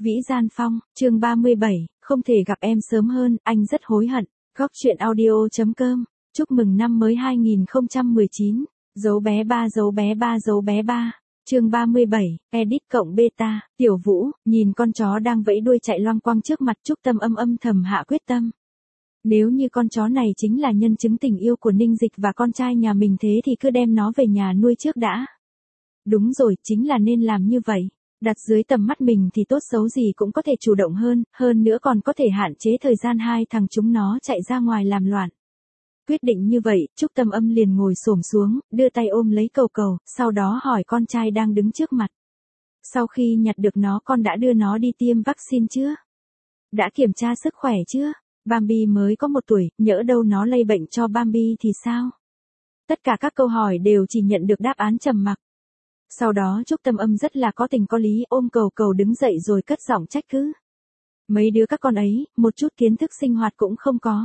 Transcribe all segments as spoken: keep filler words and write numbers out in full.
Vĩ Gian Phong, chương ba mươi bảy, không thể gặp em sớm hơn, anh rất hối hận. Góc truyện audio chấm com, chúc mừng năm mới hai nghìn không trăm mười chín. Dấu bé ba dấu bé ba dấu bé ba. Chương ba mươi bảy, edit cộng beta, Tiểu Vũ, nhìn con chó đang vẫy đuôi chạy loang quang trước mặt Trúc Tâm âm âm thầm hạ quyết tâm. Nếu như con chó này chính là nhân chứng tình yêu của Ninh Dịch và con trai nhà mình thế thì cứ đem nó về nhà nuôi trước đã. Đúng rồi, chính là nên làm như vậy. Đặt dưới tầm mắt mình thì tốt xấu gì cũng có thể chủ động hơn, hơn nữa còn có thể hạn chế thời gian hai thằng chúng nó chạy ra ngoài làm loạn. Quyết định như vậy, Trúc Tâm âm liền ngồi xổm xuống, đưa tay ôm lấy Cầu Cầu, sau đó hỏi con trai đang đứng trước mặt. Sau khi nhặt được nó con đã đưa nó đi tiêm vaccine chưa? Đã kiểm tra sức khỏe chưa? Bambi mới có một tuổi, nhỡ đâu nó lây bệnh cho Bambi thì sao? Tất cả các câu hỏi đều chỉ nhận được đáp án trầm mặc. Sau đó Trúc Tâm âm rất là có tình có lý ôm Cầu Cầu đứng dậy rồi cất giọng trách cứ. Mấy đứa các con ấy, một chút kiến thức sinh hoạt cũng không có.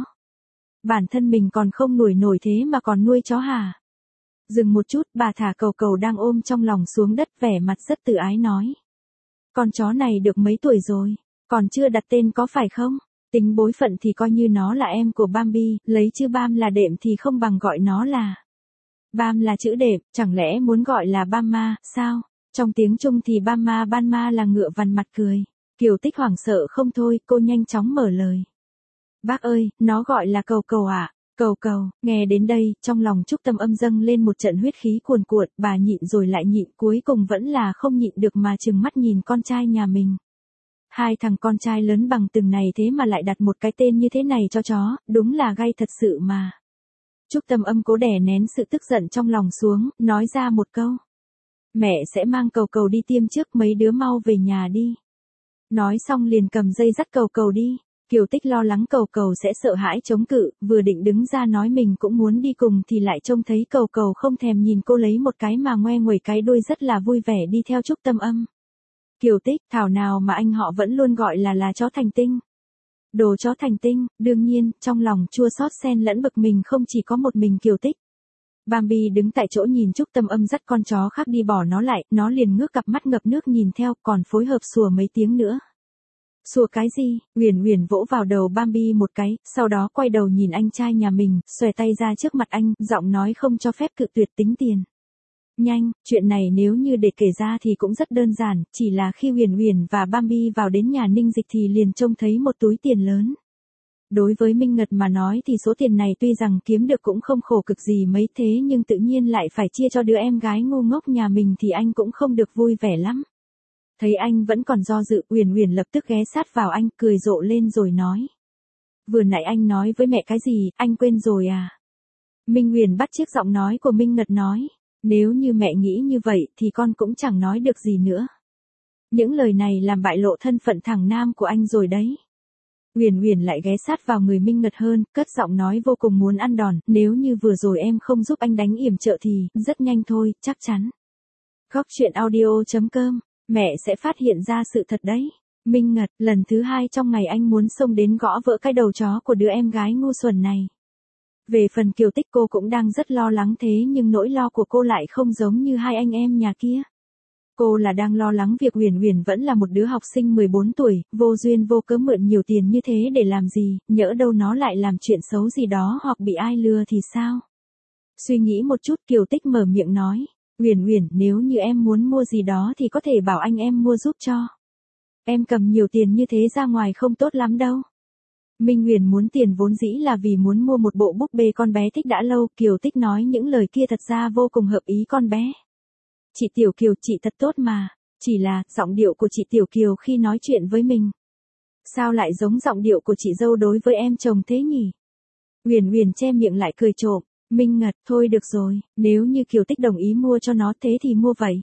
Bản thân mình còn không nuôi nổi thế mà còn nuôi chó hả? Dừng một chút, bà thả Cầu Cầu đang ôm trong lòng xuống đất vẻ mặt rất tự ái nói. Con chó này được mấy tuổi rồi? Còn chưa đặt tên có phải không? Tính bối phận thì coi như nó là em của Bambi, lấy chữ Bam là đệm thì không bằng gọi nó là... Bam là chữ đệm, chẳng lẽ muốn gọi là Bama, sao? Trong tiếng Trung thì Bama Banma là ngựa vằn mặt cười. Kiều Tích hoảng sợ không thôi, cô nhanh chóng mở lời. Bác ơi, nó gọi là Cầu Cầu ạ. À? Cầu Cầu, nghe đến đây, trong lòng Trúc Tâm âm dâng lên một trận huyết khí cuồn cuộn, bà nhịn rồi lại nhịn, cuối cùng vẫn là không nhịn được mà trừng mắt nhìn con trai nhà mình. Hai thằng con trai lớn bằng từng này thế mà lại đặt một cái tên như thế này cho chó, đúng là gay thật sự mà. Trúc Tâm âm cố đè nén sự tức giận trong lòng xuống, nói ra một câu. Mẹ sẽ mang Cầu Cầu đi tiêm trước, mấy đứa mau về nhà đi. Nói xong liền cầm dây dắt Cầu Cầu đi. Kiều Tích lo lắng Cầu Cầu sẽ sợ hãi chống cự, vừa định đứng ra nói mình cũng muốn đi cùng thì lại trông thấy Cầu Cầu không thèm nhìn cô lấy một cái mà ngoe nguẩy cái đuôi rất là vui vẻ đi theo Trúc Tâm âm. Kiều Tích, thảo nào mà anh họ vẫn luôn gọi là là chó thành tinh. Đồ chó thành tinh, đương nhiên, trong lòng chua xót xen lẫn bực mình không chỉ có một mình Kiều Tích. Bambi đứng tại chỗ nhìn Trúc Tâm âm dắt con chó khác đi bỏ nó lại, nó liền ngước cặp mắt ngập nước nhìn theo, còn phối hợp sủa mấy tiếng nữa. Sủa cái gì? Uyển Uyển vỗ vào đầu Bambi một cái, sau đó quay đầu nhìn anh trai nhà mình, xòe tay ra trước mặt anh, giọng nói không cho phép cự tuyệt tính tiền. Nhanh, chuyện này nếu như để kể ra thì cũng rất đơn giản, chỉ là khi Uyển Uyển và Bambi vào đến nhà Ninh Dịch thì liền trông thấy một túi tiền lớn. Đối với Minh Ngật mà nói thì số tiền này tuy rằng kiếm được cũng không khổ cực gì mấy thế nhưng tự nhiên lại phải chia cho đứa em gái ngu ngốc nhà mình thì anh cũng không được vui vẻ lắm. Thấy anh vẫn còn do dự, Uyển Uyển lập tức ghé sát vào anh, cười rộ lên rồi nói. Vừa nãy anh nói với mẹ cái gì, anh quên rồi à? Minh Uyển bắt chiếc giọng nói của Minh Ngật nói. Nếu như mẹ nghĩ như vậy thì con cũng chẳng nói được gì nữa. Những lời này làm bại lộ thân phận thằng nam của anh rồi đấy. Uyển Uyển lại ghé sát vào người Minh Ngật hơn, cất giọng nói vô cùng muốn ăn đòn, nếu như vừa rồi em không giúp anh đánh yểm trợ thì, rất nhanh thôi, chắc chắn. Góc truyện audio chấm com, mẹ sẽ phát hiện ra sự thật đấy. Minh Ngật, lần thứ hai trong ngày anh muốn xông đến gõ vỡ cái đầu chó của đứa em gái ngu xuẩn này. Về phần Kiều Tích cô cũng đang rất lo lắng thế nhưng nỗi lo của cô lại không giống như hai anh em nhà kia. Cô là đang lo lắng việc Uyển Uyển vẫn là một đứa học sinh mười bốn tuổi, vô duyên vô cớ mượn nhiều tiền như thế để làm gì, nhỡ đâu nó lại làm chuyện xấu gì đó hoặc bị ai lừa thì sao. Suy nghĩ một chút Kiều Tích mở miệng nói, Uyển Uyển nếu như em muốn mua gì đó thì có thể bảo anh em mua giúp cho. Em cầm nhiều tiền như thế ra ngoài không tốt lắm đâu. Minh Uyển muốn tiền vốn dĩ là vì muốn mua một bộ búp bê con bé thích đã lâu, Kiều Tích nói những lời kia thật ra vô cùng hợp ý con bé. Chị Tiểu Kiều, chị thật tốt mà, chỉ là, giọng điệu của chị Tiểu Kiều khi nói chuyện với mình. Sao lại giống giọng điệu của chị dâu đối với em chồng thế nhỉ? Uyển Uyển che miệng lại cười trộm, Minh Ngật, thôi được rồi, nếu như Kiều Tích đồng ý mua cho nó thế thì mua vậy.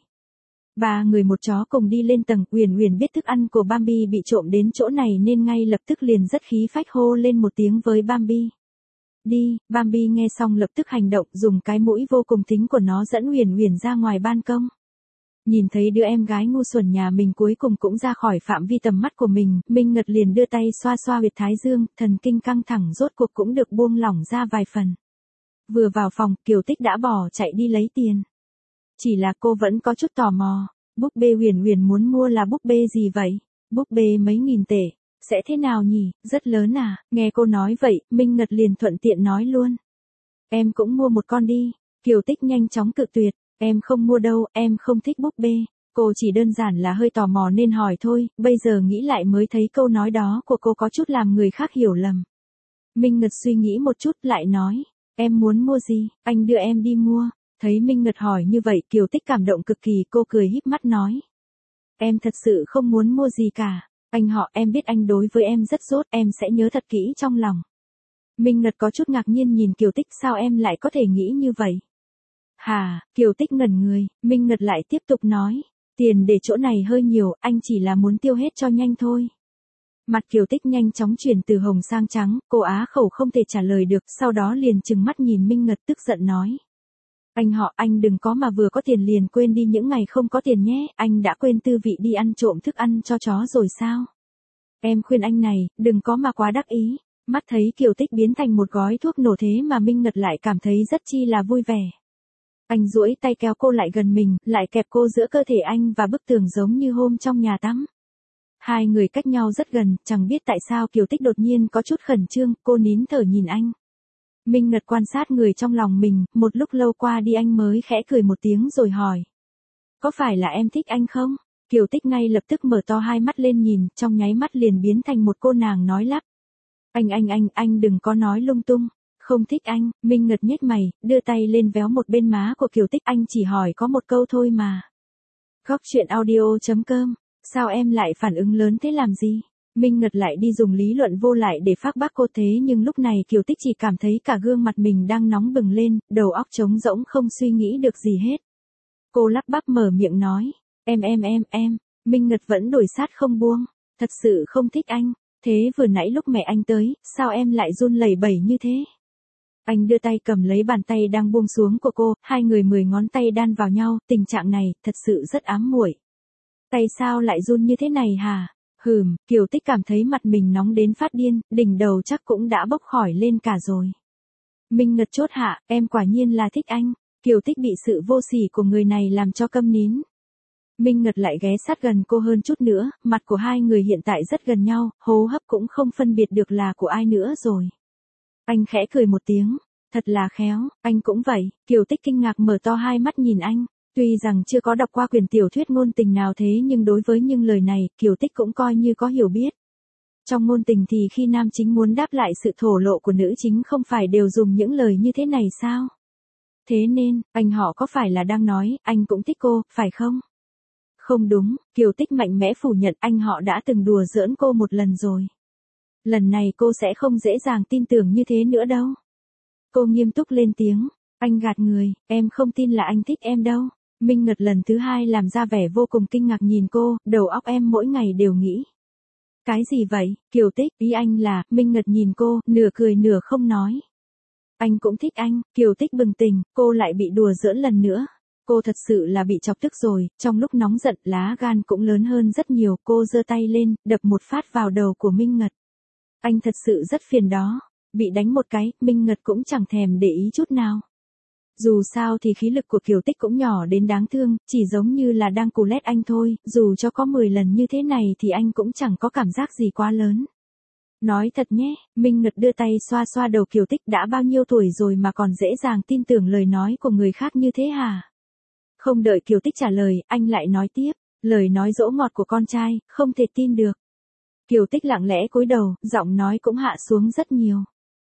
Ba người một chó cùng đi lên tầng, Uyển Uyển biết thức ăn của Bambi bị trộm đến chỗ này nên ngay lập tức liền rất khí phách hô lên một tiếng với Bambi. Đi, Bambi nghe xong lập tức hành động, dùng cái mũi vô cùng thính của nó dẫn Uyển Uyển ra ngoài ban công. Nhìn thấy đứa em gái ngu xuẩn nhà mình cuối cùng cũng ra khỏi phạm vi tầm mắt của mình, Minh Ngật liền đưa tay xoa xoa huyệt thái dương, thần kinh căng thẳng rốt cuộc cũng được buông lỏng ra vài phần. Vừa vào phòng, Kiều Tích đã bỏ chạy đi lấy tiền. Chỉ là cô vẫn có chút tò mò, búp bê Uyển Uyển muốn mua là búp bê gì vậy? búp bê mấy nghìn tệ, sẽ thế nào nhỉ, rất lớn à, nghe cô nói vậy, Minh Ngật liền thuận tiện nói luôn. Em cũng mua một con đi, Kiều Tích nhanh chóng cự tuyệt, em không mua đâu, em không thích búp bê. Cô chỉ đơn giản là hơi tò mò nên hỏi thôi, bây giờ nghĩ lại mới thấy câu nói đó của cô có chút làm người khác hiểu lầm. Minh Ngật suy nghĩ một chút lại nói, em muốn mua gì, anh đưa em đi mua. Thấy Minh Ngật hỏi như vậy Kiều Tích cảm động cực kỳ, cô cười híp mắt nói. Em thật sự không muốn mua gì cả, anh họ em biết anh đối với em rất tốt, em sẽ nhớ thật kỹ trong lòng. Minh Ngật có chút ngạc nhiên nhìn Kiều Tích, sao em lại có thể nghĩ như vậy? Hà, Kiều Tích ngẩn người, Minh Ngật lại tiếp tục nói, tiền để chỗ này hơi nhiều, anh chỉ là muốn tiêu hết cho nhanh thôi. Mặt Kiều Tích nhanh chóng chuyển từ hồng sang trắng, cô á khẩu không thể trả lời được, sau đó liền trừng mắt nhìn Minh Ngật tức giận nói. Anh họ, anh đừng có mà vừa có tiền liền quên đi những ngày không có tiền nhé, anh đã quên tư vị đi ăn trộm thức ăn cho chó rồi sao? Em khuyên anh này, đừng có mà quá đắc ý. Mắt thấy Kiều Tích biến thành một gói thuốc nổ thế mà Minh Ngật lại cảm thấy rất chi là vui vẻ. Anh duỗi tay kéo cô lại gần mình, lại kẹp cô giữa cơ thể anh và bức tường giống như hôm trong nhà tắm. Hai người cách nhau rất gần, chẳng biết tại sao Kiều Tích đột nhiên có chút khẩn trương, cô nín thở nhìn anh. Minh Ngật quan sát người trong lòng mình, một lúc lâu qua đi anh mới khẽ cười một tiếng rồi hỏi. Có phải là em thích anh không? Kiều Tích ngay lập tức mở to hai mắt lên nhìn, trong nháy mắt liền biến thành một cô nàng nói lắp. Anh anh anh, anh đừng có nói lung tung. Không thích anh, Minh Ngật nhếch mày, đưa tay lên véo một bên má của Kiều Tích, anh chỉ hỏi có một câu thôi mà. Góc truyện audio chấm com, sao em lại phản ứng lớn thế làm gì? Minh Ngật lại đi dùng lý luận vô lại để phác bác cô, thế nhưng lúc này Kiều Tích chỉ cảm thấy cả gương mặt mình đang nóng bừng lên, đầu óc trống rỗng không suy nghĩ được gì hết. Cô lắp bắp mở miệng nói, em em em em, Minh Ngật vẫn đuổi sát không buông, thật sự không thích anh, thế vừa nãy lúc mẹ anh tới, sao em lại run lẩy bẩy như thế? Anh đưa tay cầm lấy bàn tay đang buông xuống của cô, hai người mười ngón tay đan vào nhau, tình trạng này, thật sự rất ám muội. Tay sao lại run như thế này hả? Hừm, Kiều Tích cảm thấy mặt mình nóng đến phát điên, đỉnh đầu chắc cũng đã bốc khỏi lên cả rồi. Minh Ngật chốt hạ, em quả nhiên là thích anh. Kiều Tích bị sự vô sỉ của người này làm cho câm nín. Minh Ngật lại ghé sát gần cô hơn chút nữa, mặt của hai người hiện tại rất gần nhau, hô hấp cũng không phân biệt được là của ai nữa rồi. Anh khẽ cười một tiếng, thật là khéo, anh cũng vậy. Kiều Tích kinh ngạc mở to hai mắt nhìn anh. Tuy rằng chưa có đọc qua quyển tiểu thuyết ngôn tình nào thế nhưng đối với những lời này, Kiều Tích cũng coi như có hiểu biết. Trong ngôn tình thì khi nam chính muốn đáp lại sự thổ lộ của nữ chính không phải đều dùng những lời như thế này sao? Thế nên, anh họ có phải là đang nói, anh cũng thích cô, phải không? Không đúng, Kiều Tích mạnh mẽ phủ nhận, anh họ đã từng đùa giỡn cô một lần rồi. Lần này cô sẽ không dễ dàng tin tưởng như thế nữa đâu. Cô nghiêm túc lên tiếng, anh gạt người, em không tin là anh thích em đâu. Minh Ngật lần thứ hai làm ra vẻ vô cùng kinh ngạc nhìn cô, đầu óc em mỗi ngày đều nghĩ. Cái gì vậy, Kiều Tích, ý anh là, Minh Ngật nhìn cô, nửa cười nửa không nói. Anh cũng thích anh, Kiều Tích bừng tỉnh, cô lại bị đùa giỡn lần nữa. Cô thật sự là bị chọc tức rồi, trong lúc nóng giận lá gan cũng lớn hơn rất nhiều, cô giơ tay lên, đập một phát vào đầu của Minh Ngật. Anh thật sự rất phiền đó, bị đánh một cái, Minh Ngật cũng chẳng thèm để ý chút nào. Dù sao thì khí lực của Kiều Tích cũng nhỏ đến đáng thương, chỉ giống như là đang cù lét anh thôi, dù cho có mười lần như thế này thì anh cũng chẳng có cảm giác gì quá lớn. Nói thật nhé, Minh Ngật đưa tay xoa xoa đầu Kiều Tích, đã bao nhiêu tuổi rồi mà còn dễ dàng tin tưởng lời nói của người khác như thế hả? Không đợi Kiều Tích trả lời, anh lại nói tiếp, lời nói dỗ ngọt của con trai, không thể tin được. Kiều Tích lặng lẽ cúi đầu, giọng nói cũng hạ xuống rất nhiều.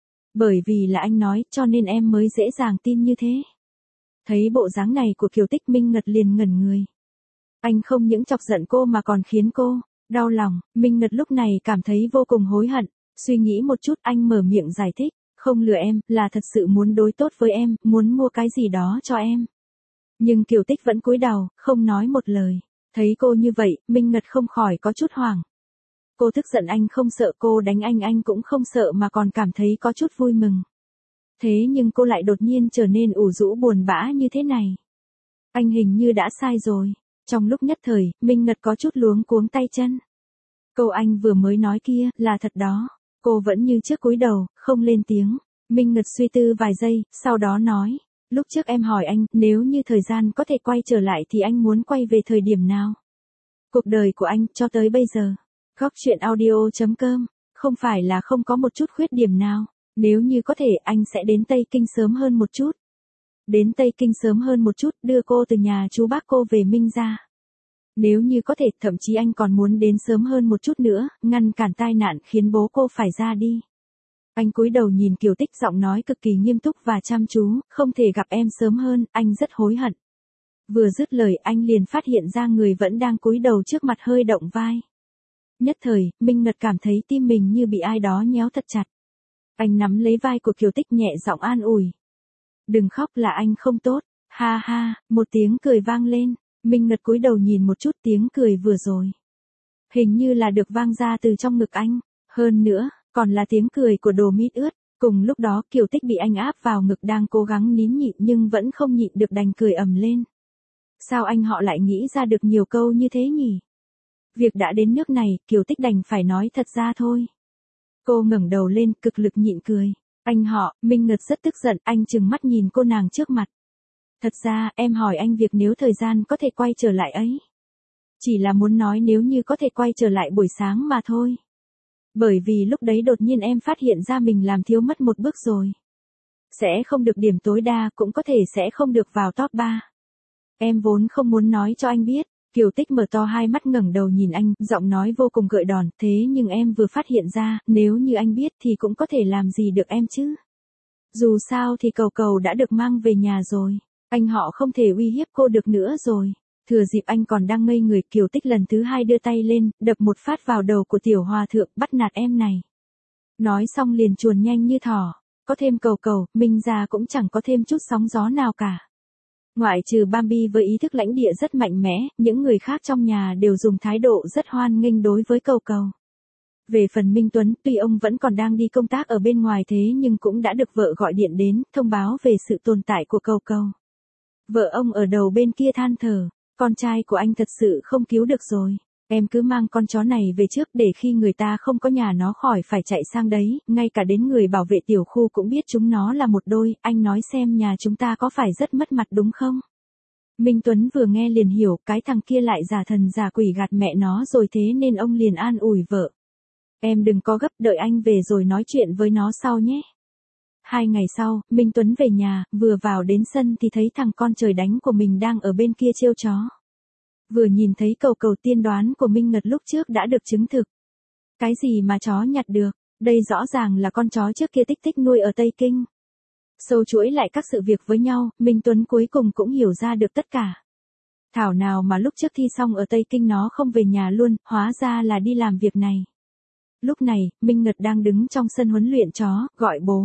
Bởi vì là anh nói, cho nên em mới dễ dàng tin như thế. Thấy bộ dáng này của Kiều Tích, Minh Ngật liền ngẩn người. Anh không những chọc giận cô mà còn khiến cô đau lòng. Minh Ngật lúc này cảm thấy vô cùng hối hận. Suy nghĩ một chút, anh mở miệng giải thích, không lừa em, là thật sự muốn đối tốt với em, muốn mua cái gì đó cho em. Nhưng Kiều Tích vẫn cúi đầu, không nói một lời. Thấy cô như vậy, Minh Ngật không khỏi có chút hoảng. Cô tức giận anh không sợ, cô đánh anh anh cũng không sợ mà còn cảm thấy có chút vui mừng. Thế nhưng cô lại đột nhiên trở nên ủ rũ buồn bã như thế này. Anh hình như đã sai rồi. Trong lúc nhất thời, Minh Ngật có chút luống cuống tay chân. Câu anh vừa mới nói kia, là thật đó. Cô vẫn như trước cúi đầu, không lên tiếng. Minh Ngật suy tư vài giây, sau đó nói. Lúc trước em hỏi anh, nếu như thời gian có thể quay trở lại thì anh muốn quay về thời điểm nào? Cuộc đời của anh, cho tới bây giờ. Góc chuyện audio chấm com, không phải là không có một chút khuyết điểm nào, nếu như có thể anh sẽ đến Tây Kinh sớm hơn một chút. Đến Tây Kinh sớm hơn một chút, đưa cô từ nhà chú bác cô về Minh ra. Nếu như có thể, thậm chí anh còn muốn đến sớm hơn một chút nữa, ngăn cản tai nạn khiến bố cô phải ra đi. Anh cúi đầu nhìn Kiều Tích, giọng nói cực kỳ nghiêm túc và chăm chú, không thể gặp em sớm hơn, anh rất hối hận. Vừa dứt lời anh liền phát hiện ra người vẫn đang cúi đầu trước mặt hơi động vai. Nhất thời, Minh Ngật cảm thấy tim mình như bị ai đó nhéo thật chặt. Anh nắm lấy vai của Kiều Tích nhẹ giọng an ủi. Đừng khóc, là anh không tốt, ha ha, một tiếng cười vang lên, Minh Ngật cúi đầu nhìn một chút, tiếng cười vừa rồi. Hình như là được vang ra từ trong ngực anh, hơn nữa, còn là tiếng cười của đồ mít ướt. Cùng lúc đó Kiều Tích bị anh áp vào ngực đang cố gắng nín nhịn nhưng vẫn không nhịn được đành cười ầm lên. Sao anh họ lại nghĩ ra được nhiều câu như thế nhỉ? Việc đã đến nước này, Kiều Tích đành phải nói thật ra thôi. Cô ngẩng đầu lên, cực lực nhịn cười. Anh họ, Minh Ngật rất tức giận, anh trừng mắt nhìn cô nàng trước mặt. Thật ra, em hỏi anh việc nếu thời gian có thể quay trở lại ấy. Chỉ là muốn nói nếu như có thể quay trở lại buổi sáng mà thôi. Bởi vì lúc đấy đột nhiên em phát hiện ra mình làm thiếu mất một bước rồi. Sẽ không được điểm tối đa, cũng có thể sẽ không được vào top ba. Em vốn không muốn nói cho anh biết. Kiều Tích mở to hai mắt ngẩng đầu nhìn anh, giọng nói vô cùng gợi đòn, thế nhưng em vừa phát hiện ra, nếu như anh biết thì cũng có thể làm gì được em chứ. Dù sao thì cầu cầu đã được mang về nhà rồi, anh họ không thể uy hiếp cô được nữa rồi. Thừa dịp anh còn đang ngây người, Kiều Tích lần thứ hai đưa tay lên, đập một phát vào đầu của tiểu hòa thượng, bắt nạt em này. Nói xong liền chuồn nhanh như thỏ, có thêm cầu cầu, Minh ra cũng chẳng có thêm chút sóng gió nào cả. Ngoại trừ Bambi với ý thức lãnh địa rất mạnh mẽ, những người khác trong nhà đều dùng thái độ rất hoan nghênh đối với cầu cầu. Về phần Minh Tuấn, tuy ông vẫn còn đang đi công tác ở bên ngoài thế nhưng cũng đã được vợ gọi điện đến, thông báo về sự tồn tại của cầu cầu. Vợ ông ở đầu bên kia than thở, con trai của anh thật sự không cứu được rồi. Em cứ mang con chó này về trước để khi người ta không có nhà nó khỏi phải chạy sang đấy, ngay cả đến người bảo vệ tiểu khu cũng biết chúng nó là một đôi, anh nói xem nhà chúng ta có phải rất mất mặt đúng không? Minh Tuấn vừa nghe liền hiểu, cái thằng kia lại giả thần giả quỷ gạt mẹ nó rồi, thế nên ông liền an ủi vợ. Em đừng có gấp, đợi anh về rồi nói chuyện với nó sau nhé. Hai ngày sau, Minh Tuấn về nhà, vừa vào đến sân thì thấy thằng con trời đánh của mình đang ở bên kia trêu chó. Vừa nhìn thấy cầu cầu, tiên đoán của Minh Ngật lúc trước đã được chứng thực. Cái gì mà chó nhặt được, đây rõ ràng là con chó trước kia Tích Tích nuôi ở Tây Kinh. Sâu chuỗi lại các sự việc với nhau, Minh Tuấn cuối cùng cũng hiểu ra được tất cả. Thảo nào mà lúc trước thi xong ở Tây Kinh nó không về nhà luôn, hóa ra là đi làm việc này. Lúc này, Minh Ngật đang đứng trong sân huấn luyện chó, gọi bố.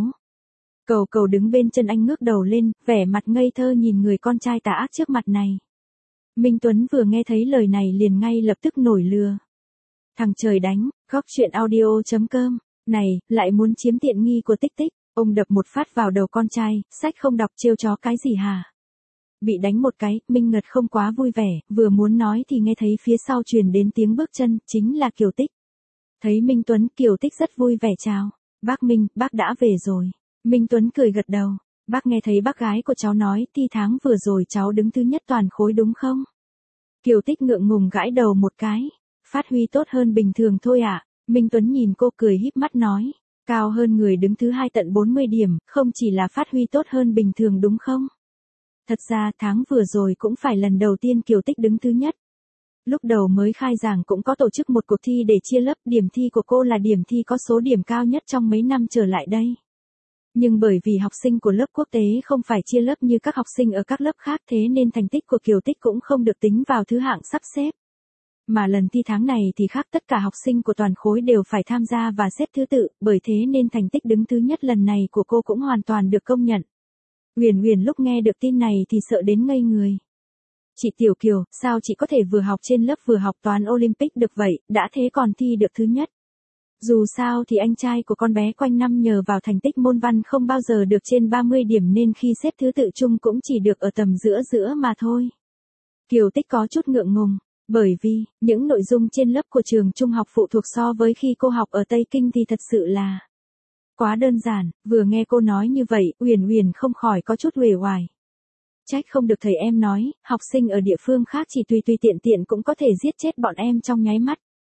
Cầu cầu đứng bên chân anh ngước đầu lên, vẻ mặt ngây thơ nhìn người con trai tà ác trước mặt này. Minh Tuấn vừa nghe thấy lời này liền ngay lập tức nổi lừa. Thằng trời đánh, góc chuyện audio chấm com, này, lại muốn chiếm tiện nghi của Tích Tích, ông đập một phát vào đầu con trai, sách không đọc trêu chó cái gì hả? Bị đánh một cái, Minh Ngật không quá vui vẻ, vừa muốn nói thì nghe thấy phía sau truyền đến tiếng bước chân, chính là Kiều Tích. Thấy Minh Tuấn, Kiều Tích rất vui vẻ chào. Bác Minh, bác đã về rồi. Minh Tuấn cười gật đầu. Bác nghe thấy bác gái của cháu nói, thi tháng vừa rồi cháu đứng thứ nhất toàn khối đúng không? Kiều Tích ngượng ngùng gãi đầu một cái. Phát huy tốt hơn bình thường thôi ạ. À? Minh Tuấn nhìn cô cười híp mắt nói. Cao hơn người đứng thứ hai tận bốn mươi điểm, không chỉ là phát huy tốt hơn bình thường đúng không? Thật ra tháng vừa rồi cũng phải lần đầu tiên Kiều Tích đứng thứ nhất. Lúc đầu mới khai giảng cũng có tổ chức một cuộc thi để chia lớp, điểm thi của cô là điểm thi có số điểm cao nhất trong mấy năm trở lại đây. Nhưng bởi vì học sinh của lớp quốc tế không phải chia lớp như các học sinh ở các lớp khác thế nên thành tích của Kiều Tích cũng không được tính vào thứ hạng sắp xếp. Mà lần thi tháng này thì khác, tất cả học sinh của toàn khối đều phải tham gia và xếp thứ tự, bởi thế nên thành tích đứng thứ nhất lần này của cô cũng hoàn toàn được công nhận. Uyển Uyển lúc nghe được tin này thì sợ đến ngây người. Chị Tiểu Kiều, sao chị có thể vừa học trên lớp vừa học toán Olympic được vậy, đã thế còn thi được thứ nhất. Dù sao thì anh trai của con bé quanh năm nhờ vào thành tích môn văn không bao giờ được trên ba mươi điểm nên khi xếp thứ tự chung cũng chỉ được ở tầm giữa giữa mà thôi. Kiều Tích có chút ngượng ngùng, bởi vì, những nội dung trên lớp của trường trung học phụ thuộc so với khi cô học ở Tây Kinh thì thật sự là quá đơn giản. Vừa nghe cô nói như vậy, Uyển Uyển không khỏi có chút uể oải. Trách không được thầy em nói, học sinh ở địa phương khác chỉ tùy tùy tiện tiện cũng có thể giết chết bọn em trong nháy mắt.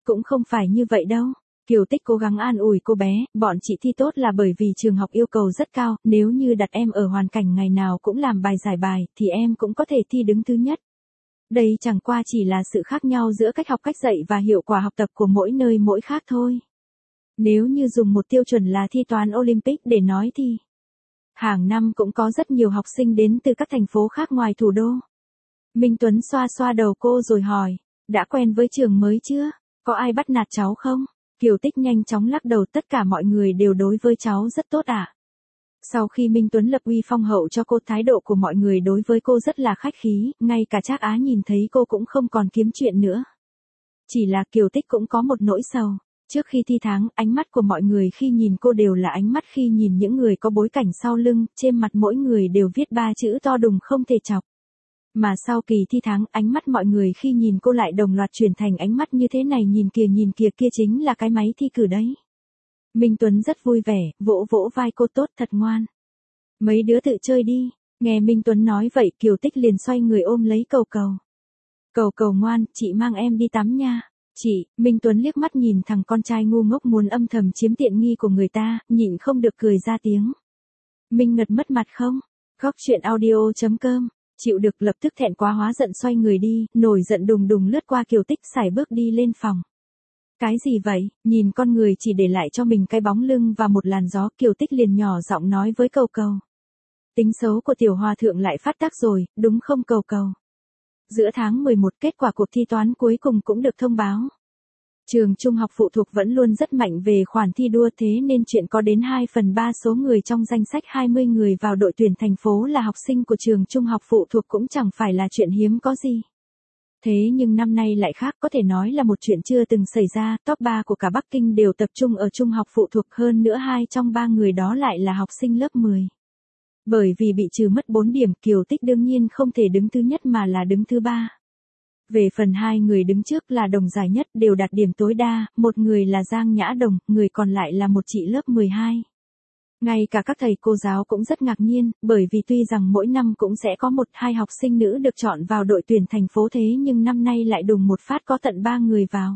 Cũng không phải như vậy đâu. Kiều Tích cố gắng an ủi cô bé, bọn chị thi tốt là bởi vì trường học yêu cầu rất cao, nếu như đặt em ở hoàn cảnh ngày nào cũng làm bài giải bài, thì em cũng có thể thi đứng thứ nhất. Đây chẳng qua chỉ là sự khác nhau giữa cách học cách dạy và hiệu quả học tập của mỗi nơi mỗi khác thôi. Nếu như dùng một tiêu chuẩn là thi toán Olympic để nói thì hàng năm cũng có rất nhiều học sinh đến từ các thành phố khác ngoài thủ đô. Minh Tuấn xoa xoa đầu cô rồi hỏi, đã quen với trường mới chưa? Có ai bắt nạt cháu không? Kiều Tích nhanh chóng lắc đầu, tất cả mọi người đều đối với cháu rất tốt ạ. À? Sau khi Minh Tuấn lập uy phong hậu cho cô, thái độ của mọi người đối với cô rất là khách khí, ngay cả Trác Á nhìn thấy cô cũng không còn kiếm chuyện nữa. Chỉ là Kiều Tích cũng có một nỗi sầu. Trước khi thi tháng, ánh mắt của mọi người khi nhìn cô đều là ánh mắt khi nhìn những người có bối cảnh sau lưng, trên mặt mỗi người đều viết ba chữ to đùng không thể chọc. Mà sau kỳ thi tháng, ánh mắt mọi người khi nhìn cô lại đồng loạt chuyển thành ánh mắt như thế này, nhìn kìa nhìn kìa, kia chính là cái máy thi cử đấy. Minh Tuấn rất vui vẻ, vỗ vỗ vai cô, tốt thật ngoan. Mấy đứa tự chơi đi. Nghe Minh Tuấn nói vậy, Kiều Tích liền xoay người ôm lấy Cầu Cầu. Cầu Cầu ngoan, chị mang em đi tắm nha. Chị, Minh Tuấn liếc mắt nhìn thằng con trai ngu ngốc muốn âm thầm chiếm tiện nghi của người ta, nhịn không được cười ra tiếng. Minh Ngật mất mặt không? Góc chuyện audio chấm com. Chịu được, lập tức thẹn quá hóa giận xoay người đi, nổi giận đùng đùng lướt qua Kiều Tích, sải bước đi lên phòng. Cái gì vậy? Nhìn con người chỉ để lại cho mình cái bóng lưng và một làn gió, Kiều Tích liền nhỏ giọng nói với Cầu Cầu. Tính xấu của tiểu hòa thượng lại phát tác rồi, đúng không Cầu Cầu? Giữa tháng mười một, kết quả cuộc thi toán cuối cùng cũng được thông báo. Trường trung học phụ thuộc vẫn luôn rất mạnh về khoản thi đua, thế nên chuyện có đến hai phần ba số người trong danh sách hai mươi người vào đội tuyển thành phố là học sinh của trường trung học phụ thuộc cũng chẳng phải là chuyện hiếm có gì. Thế nhưng năm nay lại khác, có thể nói là một chuyện chưa từng xảy ra, top ba của cả Bắc Kinh đều tập trung ở trung học phụ thuộc, hơn nữa hai trong ba người đó lại là học sinh lớp mười. Bởi vì bị trừ mất bốn điểm, Kiều Tích đương nhiên không thể đứng thứ nhất mà là đứng thứ ba. Về phần hai người đứng trước là đồng giải nhất đều đạt điểm tối đa, một người là Giang Nhã Đồng, người còn lại là một chị lớp mười hai. Ngay cả các thầy cô giáo cũng rất ngạc nhiên, bởi vì tuy rằng mỗi năm cũng sẽ có một hai học sinh nữ được chọn vào đội tuyển thành phố, thế nhưng năm nay lại đùng một phát có tận ba người vào.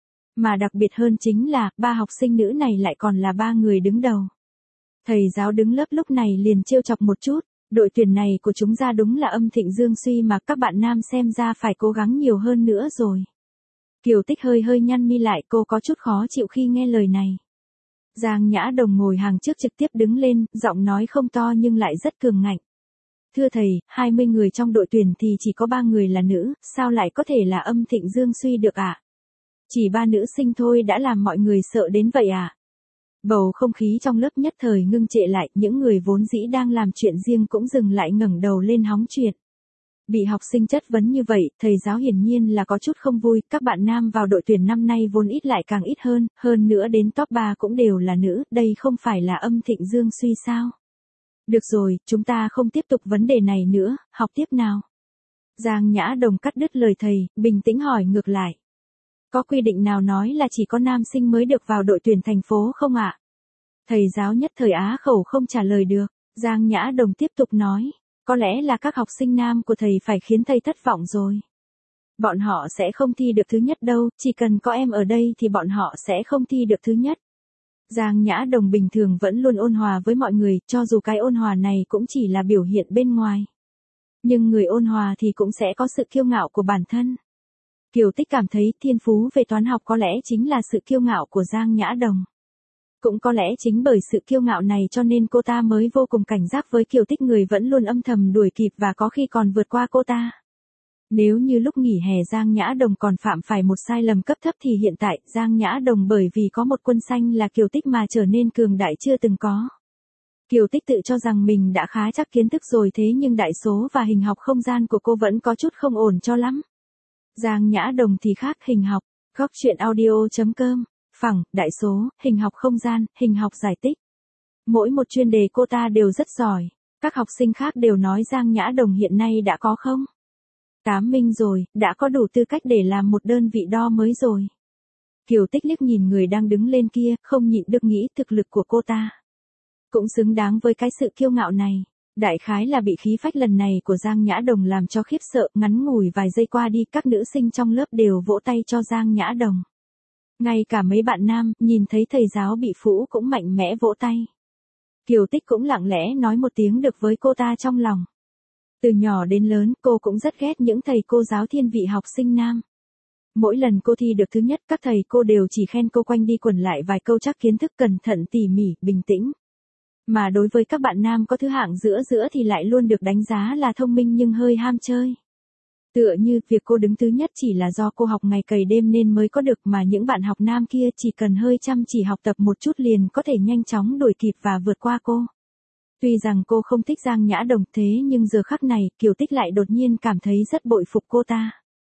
Mà đặc biệt hơn chính là, ba học sinh nữ này lại còn là ba người đứng đầu. Thầy giáo đứng lớp lúc này liền trêu chọc một chút, đội tuyển này của chúng ra đúng là âm thịnh dương suy mà, các bạn nam xem ra phải cố gắng nhiều hơn nữa rồi. Kiều Tích hơi hơi nhăn mi lại, cô có chút khó chịu khi nghe lời này. Giang Nhã Đồng ngồi hàng trước trực tiếp đứng lên, giọng nói không to nhưng lại rất cường ngạnh. Thưa thầy, hai mươi người trong đội tuyển thì chỉ có ba người là nữ, sao lại có thể là âm thịnh dương suy được ạ? À? Chỉ ba nữ sinh thôi đã làm mọi người sợ đến vậy à? Bầu không khí trong lớp nhất thời ngưng trệ lại, những người vốn dĩ đang làm chuyện riêng cũng dừng lại ngẩng đầu lên hóng chuyện. Bị học sinh chất vấn như vậy, thầy giáo hiển nhiên là có chút không vui, các bạn nam vào đội tuyển năm nay vốn ít lại càng ít hơn, hơn nữa đến top ba cũng đều là nữ, đây không phải là âm thịnh dương suy sao? Được rồi, chúng ta không tiếp tục vấn đề này nữa, học tiếp nào. Giang Nhã Đồng cắt đứt lời thầy, bình tĩnh hỏi ngược lại. Có quy định nào nói là chỉ có nam sinh mới được vào đội tuyển thành phố không ạ? À? Thầy giáo nhất thời á khẩu không trả lời được, Giang Nhã Đồng tiếp tục nói. Có lẽ là các học sinh nam của thầy phải khiến thầy thất vọng rồi. Bọn họ sẽ không thi được thứ nhất đâu, chỉ cần có em ở đây thì bọn họ sẽ không thi được thứ nhất. Giang Nhã Đồng bình thường vẫn luôn ôn hòa với mọi người, cho dù cái ôn hòa này cũng chỉ là biểu hiện bên ngoài. Nhưng người ôn hòa thì cũng sẽ có sự kiêu ngạo của bản thân. Kiều Tích cảm thấy thiên phú về toán học có lẽ chính là sự kiêu ngạo của Giang Nhã Đồng. Cũng có lẽ chính bởi sự kiêu ngạo này cho nên cô ta mới vô cùng cảnh giác với Kiều Tích, người vẫn luôn âm thầm đuổi kịp và có khi còn vượt qua cô ta. Nếu như lúc nghỉ hè Giang Nhã Đồng còn phạm phải một sai lầm cấp thấp thì hiện tại Giang Nhã Đồng bởi vì có một quân xanh là Kiều Tích mà trở nên cường đại chưa từng có. Kiều Tích tự cho rằng mình đã khá chắc kiến thức rồi, thế nhưng đại số và hình học không gian của cô vẫn có chút không ổn cho lắm. Giang Nhã Đồng thì khác, hình học, góc chuyện audio chấm com. Phẳng, đại số, hình học không gian, hình học giải tích. Mỗi một chuyên đề cô ta đều rất giỏi. Các học sinh khác đều nói Giang Nhã Đồng hiện nay đã có không? Tám minh rồi, đã có đủ tư cách để làm một đơn vị đo mới rồi. Kiều Tích liếc nhìn người đang đứng lên kia, không nhịn được nghĩ thực lực của cô ta cũng xứng đáng với cái sự kiêu ngạo này. Đại khái là bị khí phách lần này của Giang Nhã Đồng làm cho khiếp sợ, ngắn ngủi vài giây qua đi, các nữ sinh trong lớp đều vỗ tay cho Giang Nhã Đồng. Ngay cả mấy bạn nam, nhìn thấy thầy giáo bị phũ cũng mạnh mẽ vỗ tay. Kiều Tích cũng lặng lẽ nói một tiếng được với cô ta trong lòng. Từ nhỏ đến lớn, cô cũng rất ghét những thầy cô giáo thiên vị học sinh nam. Mỗi lần cô thi được thứ nhất, các thầy cô đều chỉ khen cô quanh đi quẩn lại vài câu chắc kiến thức cẩn thận tỉ mỉ, bình tĩnh. Mà đối với các bạn nam có thứ hạng giữa giữa thì lại luôn được đánh giá là thông minh nhưng hơi ham chơi. Tựa như việc cô đứng thứ nhất chỉ là do cô học ngày cày đêm nên mới có được, mà những bạn học nam kia chỉ cần hơi chăm chỉ học tập một chút liền có thể nhanh chóng đuổi kịp và vượt qua cô. Tuy rằng cô không thích Giang Nhã Đồng thế nhưng giờ khắc này Kiều Tích lại đột nhiên cảm thấy rất bội phục cô ta.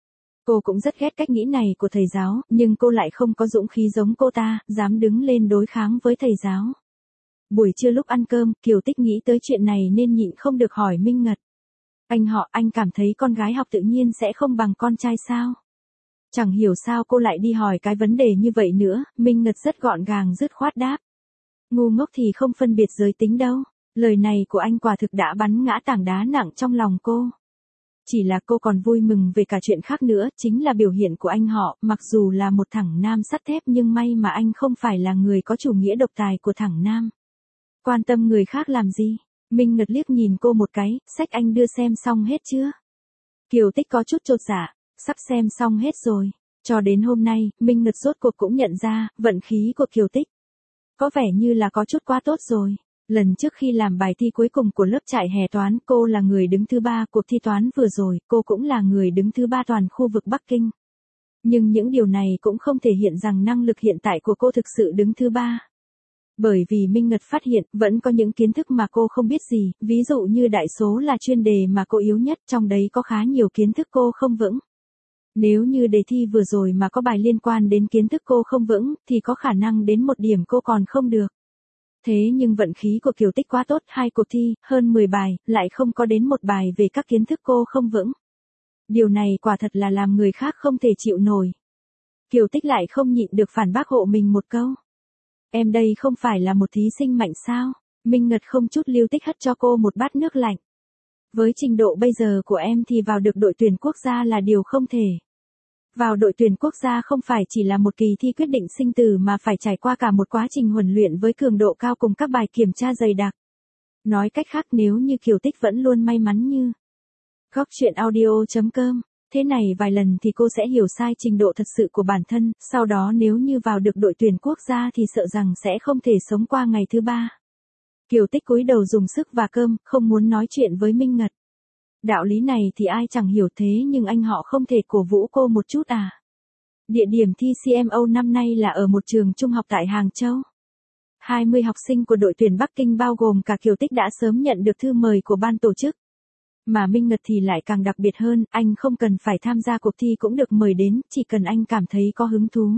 Cô cũng rất ghét cách nghĩ này của thầy giáo, nhưng cô lại không có dũng khí giống cô ta, dám đứng lên đối kháng với thầy giáo. Buổi trưa lúc ăn cơm, Kiều Tích nghĩ tới chuyện này nên nhịn không được hỏi Minh Ngật. Anh họ, anh cảm thấy con gái học tự nhiên sẽ không bằng con trai sao? Chẳng hiểu sao cô lại đi hỏi cái vấn đề như vậy nữa, Minh Ngật rất gọn gàng dứt khoát đáp. Ngu ngốc thì không phân biệt giới tính đâu. Lời này của anh quả thực đã bắn ngã tảng đá nặng trong lòng cô. Chỉ là cô còn vui mừng về cả chuyện khác nữa, chính là biểu hiện của anh họ, mặc dù là một thẳng nam sắt thép nhưng may mà anh không phải là người có chủ nghĩa độc tài của thẳng nam. Quan tâm người khác làm gì? Minh Ngật liếc nhìn cô một cái, sách anh đưa xem xong hết chưa? Kiều Tích có chút chột dạ, sắp xem xong hết rồi. Cho đến hôm nay, Minh Ngật rốt cuộc cũng nhận ra, vận khí của Kiều Tích có vẻ như là có chút quá tốt rồi. Lần trước khi làm bài thi cuối cùng của lớp trại hè toán, cô là người đứng thứ ba, cuộc thi toán vừa rồi, cô cũng là người đứng thứ ba toàn khu vực Bắc Kinh. Nhưng những điều này cũng không thể hiện rằng năng lực hiện tại của cô thực sự đứng thứ ba. Bởi vì Minh Ngật phát hiện, vẫn có những kiến thức mà cô không biết gì, ví dụ như đại số là chuyên đề mà cô yếu nhất, trong đấy có khá nhiều kiến thức cô không vững. Nếu như đề thi vừa rồi mà có bài liên quan đến kiến thức cô không vững, thì có khả năng đến một điểm cô còn không được. Thế nhưng vận khí của Kiều Tích quá tốt, hai cuộc thi, hơn mười bài, lại không có đến một bài về các kiến thức cô không vững. Điều này quả thật là làm người khác không thể chịu nổi. Kiều Tích lại không nhịn được phản bác hộ mình một câu. Em đây không phải là một thí sinh mạnh sao? Minh Ngật không chút lưu tích hất cho cô một bát nước lạnh. Với trình độ bây giờ của em thì vào được đội tuyển quốc gia là điều không thể. Vào đội tuyển quốc gia không phải chỉ là một kỳ thi quyết định sinh tử mà phải trải qua cả một quá trình huấn luyện với cường độ cao cùng các bài kiểm tra dày đặc. Nói cách khác, nếu như Kiều Tích vẫn luôn may mắn như Góc truyện audio chấm com, thế này vài lần thì cô sẽ hiểu sai trình độ thật sự của bản thân, sau đó nếu như vào được đội tuyển quốc gia thì sợ rằng sẽ không thể sống qua ngày thứ ba. Kiều Tích cúi đầu dùng sức và cơm, không muốn nói chuyện với Minh Ngật. Đạo lý này thì ai chẳng hiểu thế nhưng anh họ không thể cổ vũ cô một chút à? Địa điểm thi xê em ô năm nay là ở một trường trung học tại Hàng Châu. hai mươi học sinh của đội tuyển Bắc Kinh bao gồm cả Kiều Tích đã sớm nhận được thư mời của ban tổ chức. Mà Minh Ngật thì lại càng đặc biệt hơn, anh không cần phải tham gia cuộc thi cũng được mời đến, chỉ cần anh cảm thấy có hứng thú.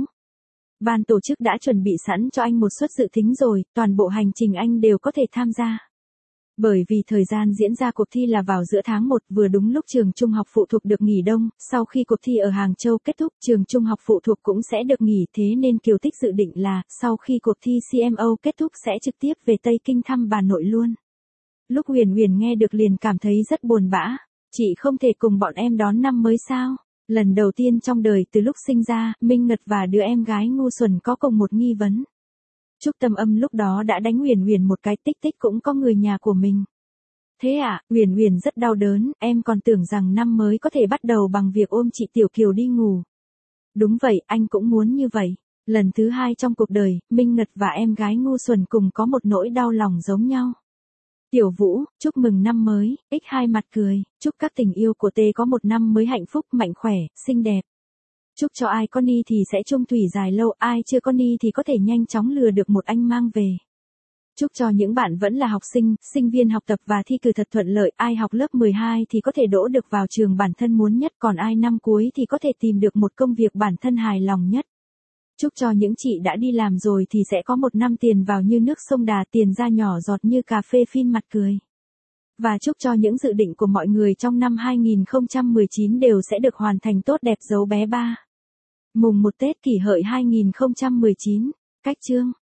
Ban tổ chức đã chuẩn bị sẵn cho anh một suất dự thính rồi, toàn bộ hành trình anh đều có thể tham gia. Bởi vì thời gian diễn ra cuộc thi là vào giữa tháng một, vừa đúng lúc trường trung học phụ thuộc được nghỉ đông, sau khi cuộc thi ở Hàng Châu kết thúc, trường trung học phụ thuộc cũng sẽ được nghỉ, thế nên Kiều Tích dự định là, sau khi cuộc thi xê em ô kết thúc sẽ trực tiếp về Tây Kinh thăm bà nội luôn. Lúc Huyền Huyền nghe được liền cảm thấy rất buồn bã, chị không thể cùng bọn em đón năm mới sao? Lần đầu tiên trong đời từ lúc sinh ra, Minh Ngật và đứa em gái ngu xuẩn có cùng một nghi vấn. Trúc Tâm Âm lúc đó đã đánh Huyền Huyền một cái, Tích Tích cũng có người nhà của mình. Thế à, Huyền Huyền rất đau đớn, em còn tưởng rằng năm mới có thể bắt đầu bằng việc ôm chị Tiểu Kiều đi ngủ. Đúng vậy, anh cũng muốn như vậy. Lần thứ hai trong cuộc đời, Minh Ngật và em gái ngu xuẩn cùng có một nỗi đau lòng giống nhau. Tiểu Vũ, chúc mừng năm mới, ích hai mặt cười, chúc các tình yêu của Tê có một năm mới hạnh phúc, mạnh khỏe, xinh đẹp. Chúc cho ai có ni thì sẽ chung thủy dài lâu, ai chưa có ni thì có thể nhanh chóng lừa được một anh mang về. Chúc cho những bạn vẫn là học sinh, sinh viên học tập và thi cử thật thuận lợi, ai học lớp mười hai thì có thể đỗ được vào trường bản thân muốn nhất, còn ai năm cuối thì có thể tìm được một công việc bản thân hài lòng nhất. Chúc cho những chị đã đi làm rồi thì sẽ có một năm tiền vào như nước sông Đà, tiền ra nhỏ giọt như cà phê phin mặt cười. Và chúc cho những dự định của mọi người trong năm hai nghìn không trăm mười chín đều sẽ được hoàn thành tốt đẹp, dấu bé ba. Mùng một Tết Kỷ Hợi hai nghìn không trăm mười chín, cách chương.